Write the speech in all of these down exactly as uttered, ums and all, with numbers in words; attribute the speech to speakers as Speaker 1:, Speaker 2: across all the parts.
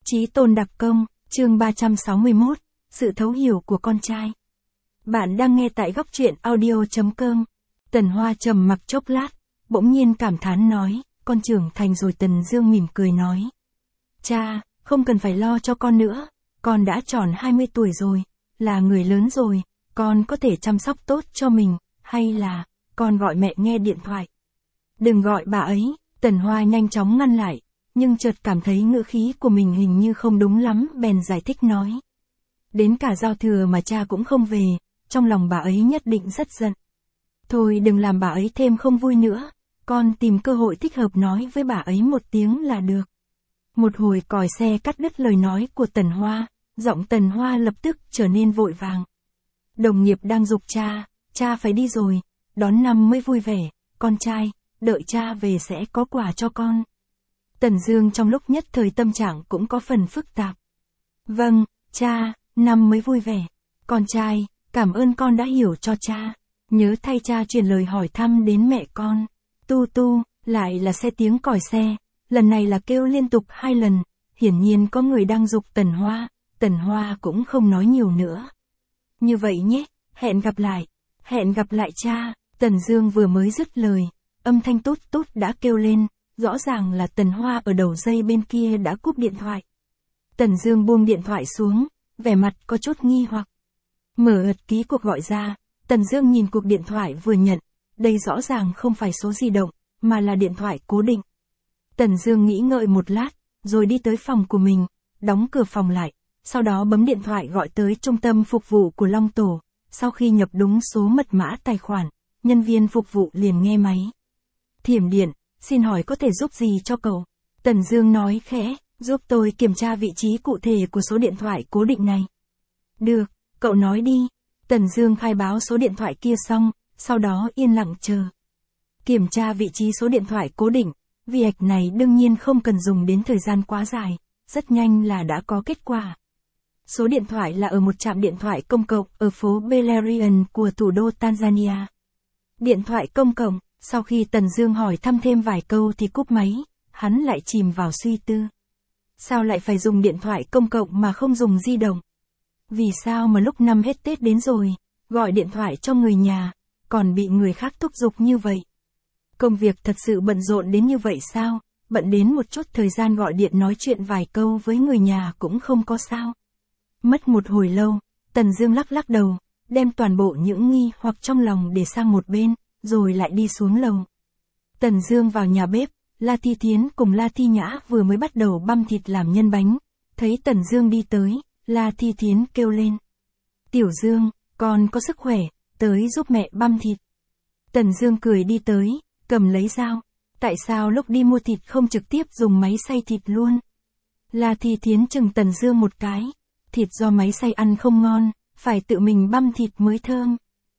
Speaker 1: Chí tôn đặc công, chương ba trăm sáu mươi mốt, sự thấu hiểu của con trai. Bạn đang nghe tại góc truyện audio.com. Tần Hoa trầm mặc chốc lát, bỗng nhiên cảm thán nói, con trưởng thành rồi. Tần Dương mỉm cười nói. Cha, không cần phải lo cho con nữa, con đã tròn hai mươi tuổi rồi, là người lớn rồi, con có thể chăm sóc tốt cho mình, hay là, con gọi mẹ nghe điện thoại. Đừng gọi bà ấy, Tần Hoa nhanh chóng ngăn lại, nhưng chợt cảm thấy ngữ khí của mình hình như không đúng lắm, bèn giải thích nói. Đến cả giao thừa mà cha cũng không về, trong lòng bà ấy nhất định rất giận. Thôi đừng làm bà ấy thêm không vui nữa, con tìm cơ hội thích hợp nói với bà ấy một tiếng là được. Một hồi còi xe cắt đứt lời nói của Tần Hoa, giọng Tần Hoa lập tức trở nên vội vàng. Đồng nghiệp đang giục cha, cha phải đi rồi, đón năm mới vui vẻ, con trai, đợi cha về sẽ có quà cho con. Tần Dương trong lúc nhất thời tâm trạng cũng có phần phức tạp. Vâng, cha, năm mới vui vẻ. Con trai, cảm ơn con đã hiểu cho cha. Nhớ thay cha truyền lời hỏi thăm đến mẹ con. Tu tu, lại là xe tiếng còi xe. Lần này là kêu liên tục hai lần. Hiển nhiên có người đang giục Tần Hoa. Tần Hoa cũng không nói nhiều nữa. Như vậy nhé, hẹn gặp lại. Hẹn gặp lại cha. Tần Dương vừa mới dứt lời, âm thanh tút tút đã kêu lên. Rõ ràng là Tần Hoa ở đầu dây bên kia đã cúp điện thoại. Tần Dương buông điện thoại xuống, vẻ mặt có chút nghi hoặc. Mở ật ký cuộc gọi ra, Tần Dương nhìn cuộc điện thoại vừa nhận, đây rõ ràng không phải số di động, mà là điện thoại cố định. Tần Dương nghĩ ngợi một lát, rồi đi tới phòng của mình, đóng cửa phòng lại, sau đó bấm điện thoại gọi tới trung tâm phục vụ của Long Tổ. Sau khi nhập đúng số mật mã tài khoản, nhân viên phục vụ liền nghe máy. Thiểm Điện, xin hỏi có thể giúp gì cho cậu? Tần Dương nói khẽ, giúp tôi kiểm tra vị trí cụ thể của số điện thoại cố định này. Được, cậu nói đi. Tần Dương khai báo số điện thoại kia xong, sau đó yên lặng chờ. Kiểm tra vị trí số điện thoại cố định, việc này đương nhiên không cần dùng đến thời gian quá dài, rất nhanh là đã có kết quả. Số điện thoại là ở một trạm điện thoại công cộng ở phố Beleriand của thủ đô Tanzania. Điện thoại công cộng. Sau khi Tần Dương hỏi thăm thêm vài câu thì cúp máy, hắn lại chìm vào suy tư. Sao lại phải dùng điện thoại công cộng mà không dùng di động? Vì sao mà lúc năm hết Tết đến rồi, gọi điện thoại cho người nhà, còn bị người khác thúc giục như vậy? Công việc thật sự bận rộn đến như vậy sao? Bận đến một chút thời gian gọi điện nói chuyện vài câu với người nhà cũng không có sao? Mất một hồi lâu, Tần Dương lắc lắc đầu, đem toàn bộ những nghi hoặc trong lòng để sang một bên, rồi lại đi xuống lầu. Tần Dương vào nhà bếp, La Thi Thiến cùng La Thi Nhã vừa mới bắt đầu băm thịt làm nhân bánh. Thấy Tần Dương đi tới, La Thi Thiến kêu lên. Tiểu Dương, con có sức khỏe, tới giúp mẹ băm thịt. Tần Dương cười đi tới, cầm lấy dao. Tại sao lúc đi mua thịt không trực tiếp dùng máy xay thịt luôn? La Thi Thiến chừng Tần Dương một cái. Thịt do máy xay ăn không ngon, phải tự mình băm thịt mới thơm.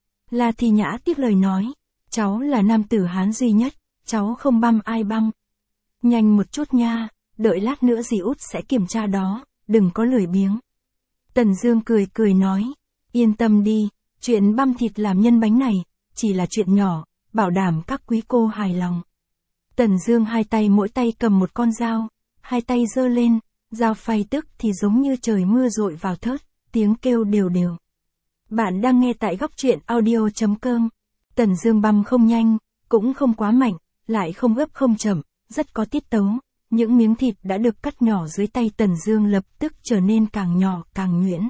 Speaker 1: La Thi Nhã tiếp lời nói. Cháu là nam tử Hán duy nhất, cháu không băm ai băm. Nhanh một chút nha, đợi lát nữa dì Út sẽ kiểm tra đó, đừng có lười biếng. Tần Dương cười cười nói, yên tâm đi, chuyện băm thịt làm nhân bánh này, chỉ là chuyện nhỏ, bảo đảm các quý cô hài lòng. Tần Dương hai tay mỗi tay cầm một con dao, hai tay giơ lên, dao phay tức thì giống như trời mưa dội vào thớt, tiếng kêu đều đều. Bạn đang nghe tại góc truyện audio.com. Tần Dương băm không nhanh, cũng không quá mạnh, lại không gấp không chậm, rất có tiết tấu. Những miếng thịt đã được cắt nhỏ dưới tay Tần Dương lập tức trở nên càng nhỏ càng nhuyễn.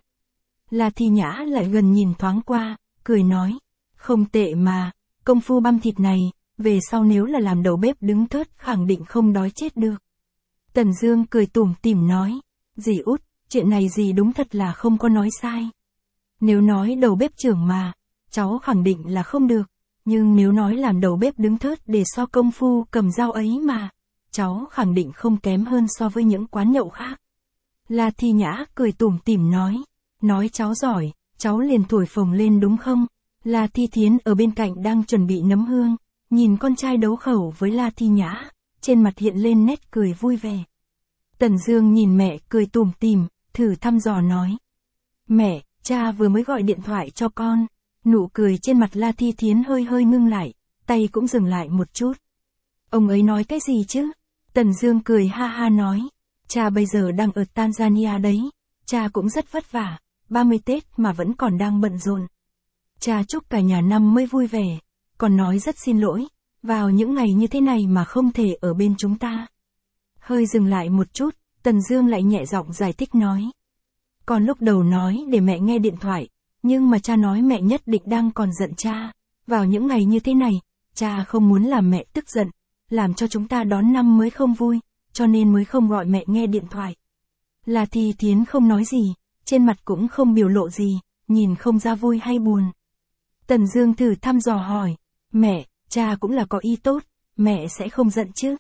Speaker 1: La Thi Nhã lại gần nhìn thoáng qua, cười nói, không tệ mà, công phu băm thịt này, về sau nếu là làm đầu bếp đứng thớt khẳng định không đói chết được. Tần Dương cười tủm tỉm nói, dì Út, chuyện này dì đúng thật là không có nói sai. Nếu nói đầu bếp trưởng mà, cháu khẳng định là không được. Nhưng nếu nói làm đầu bếp đứng thớt để so công phu cầm dao ấy mà, cháu khẳng định không kém hơn so với những quán nhậu khác. La Thi Nhã cười tủm tỉm nói, nói cháu giỏi, cháu liền thổi phồng lên đúng không? La Thi Thiến ở bên cạnh đang chuẩn bị nấm hương, nhìn con trai đấu khẩu với La Thi Nhã, trên mặt hiện lên nét cười vui vẻ. Tần Dương nhìn mẹ cười tủm tỉm, thử thăm dò nói, mẹ, cha vừa mới gọi điện thoại cho con. Nụ cười trên mặt La Thi Thiến hơi hơi ngưng lại, tay cũng dừng lại một chút. Ông ấy nói cái gì chứ? Tần Dương cười ha ha nói. cha bây giờ đang ở Tanzania đấy, cha cũng rất vất vả, ba mươi Tết mà vẫn còn đang bận rộn. Cha chúc cả nhà năm mới vui vẻ, còn nói rất xin lỗi, vào những ngày như thế này mà không thể ở bên chúng ta. Hơi dừng lại một chút, Tần Dương lại nhẹ giọng giải thích nói. Con lúc đầu nói để mẹ nghe điện thoại, nhưng mà cha nói mẹ nhất định đang còn giận cha. Vào những ngày như thế này, cha không muốn làm mẹ tức giận, làm cho chúng ta đón năm mới không vui, cho nên mới không gọi mẹ nghe điện thoại. La Thi Thiến không nói gì, trên mặt cũng không biểu lộ gì, nhìn không ra vui hay buồn. Tần Dương thử thăm dò hỏi, mẹ, cha cũng là có ý tốt, mẹ sẽ không giận chứ?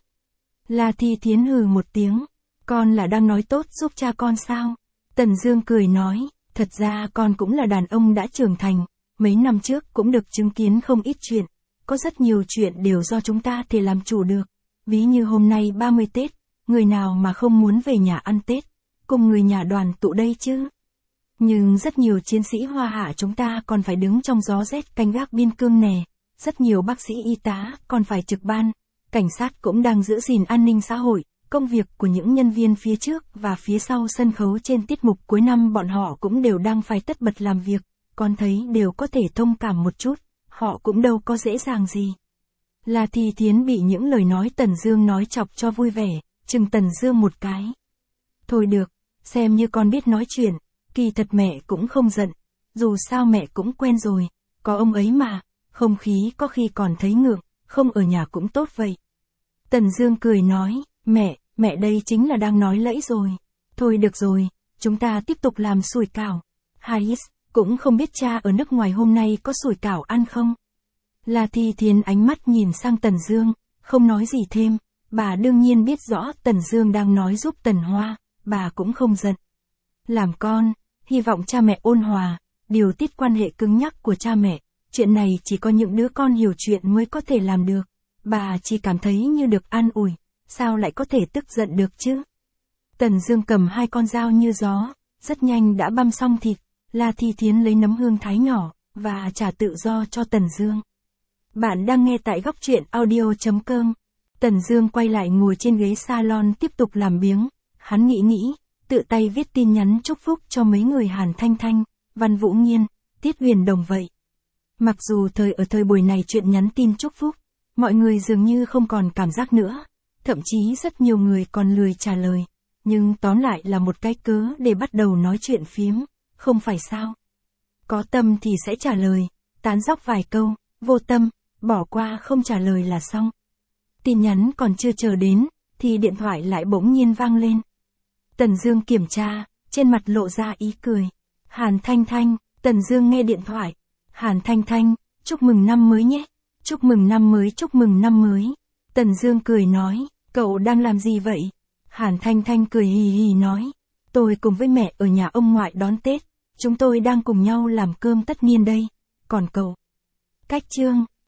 Speaker 1: La Thi Thiến hừ một tiếng, con là đang nói tốt giúp cha con sao? Tần Dương cười nói, thật ra con cũng là đàn ông đã trưởng thành, mấy năm trước cũng được chứng kiến không ít chuyện, có rất nhiều chuyện đều do chúng ta thể làm chủ được. Ví như hôm nay ba mươi Tết, người nào mà không muốn về nhà ăn Tết, cùng người nhà đoàn tụ đây chứ? Nhưng rất nhiều chiến sĩ Hoa Hạ chúng ta còn phải đứng trong gió rét canh gác biên cương nè, rất nhiều bác sĩ y tá còn phải trực ban, cảnh sát cũng đang giữ gìn an ninh xã hội, công việc của những nhân viên phía trước và phía sau sân khấu trên tiết mục cuối năm bọn họ cũng đều đang phải tất bật làm việc, con thấy đều có thể thông cảm một chút, họ cũng đâu có dễ dàng gì. La Thi Thiến bị những lời nói Tần Dương nói chọc cho vui vẻ, chừng Tần Dương một cái. Thôi được, xem như con biết nói chuyện, kỳ thật mẹ cũng không giận, dù sao mẹ cũng quen rồi, có ông ấy mà, không khí có khi còn thấy ngượng, không ở nhà cũng tốt vậy. Tần Dương cười nói, mẹ, mẹ đây chính là đang nói lẫy rồi. Thôi được rồi, chúng ta tiếp tục làm sủi cảo. Hais, cũng không biết cha ở nước ngoài hôm nay có sủi cảo ăn không? La Thi Thiến ánh mắt nhìn sang Tần Dương, không nói gì thêm, bà đương nhiên biết rõ Tần Dương đang nói giúp Tần Hoa, bà cũng không giận. Làm con, hy vọng cha mẹ ôn hòa, điều tiết quan hệ cứng nhắc của cha mẹ, chuyện này chỉ có những đứa con hiểu chuyện mới có thể làm được. Bà chỉ cảm thấy như được an ủi, sao lại có thể tức giận được chứ? Tần Dương cầm hai con dao như gió, rất nhanh đã băm xong thịt, La Thi Thiến lấy nấm hương thái nhỏ, và trả tự do cho Tần Dương. Bạn đang nghe tại góc truyện audio chấm com. Tần Dương quay lại ngồi trên ghế salon tiếp tục làm biếng, hắn nghĩ nghĩ, tự tay viết tin nhắn chúc phúc cho mấy người Hàn Thanh Thanh, Văn Vũ Nghiên, Tiết Huyền Đồng vậy. Mặc dù thời ở thời buổi này chuyện nhắn tin chúc phúc, mọi người dường như không còn cảm giác nữa, thậm chí rất nhiều người còn lười trả lời, nhưng tóm lại là một cái cớ để bắt đầu nói chuyện phiếm, không phải sao? Có tâm thì sẽ trả lời, tán dóc vài câu, vô tâm, bỏ qua không trả lời là xong. Tin nhắn còn chưa chờ đến, thì điện thoại lại bỗng nhiên vang lên. Tần Dương kiểm tra, trên mặt lộ ra ý cười. Hàn Thanh Thanh, Tần Dương nghe điện thoại. Hàn Thanh Thanh, chúc mừng năm mới nhé. Chúc mừng năm mới, chúc mừng năm mới. Tần Dương cười nói, cậu đang làm gì vậy? Hàn Thanh Thanh cười hì hì nói, tôi cùng với mẹ ở nhà ông ngoại đón Tết, chúng tôi đang cùng nhau làm cơm tất niên đây, còn cậu? Cách chương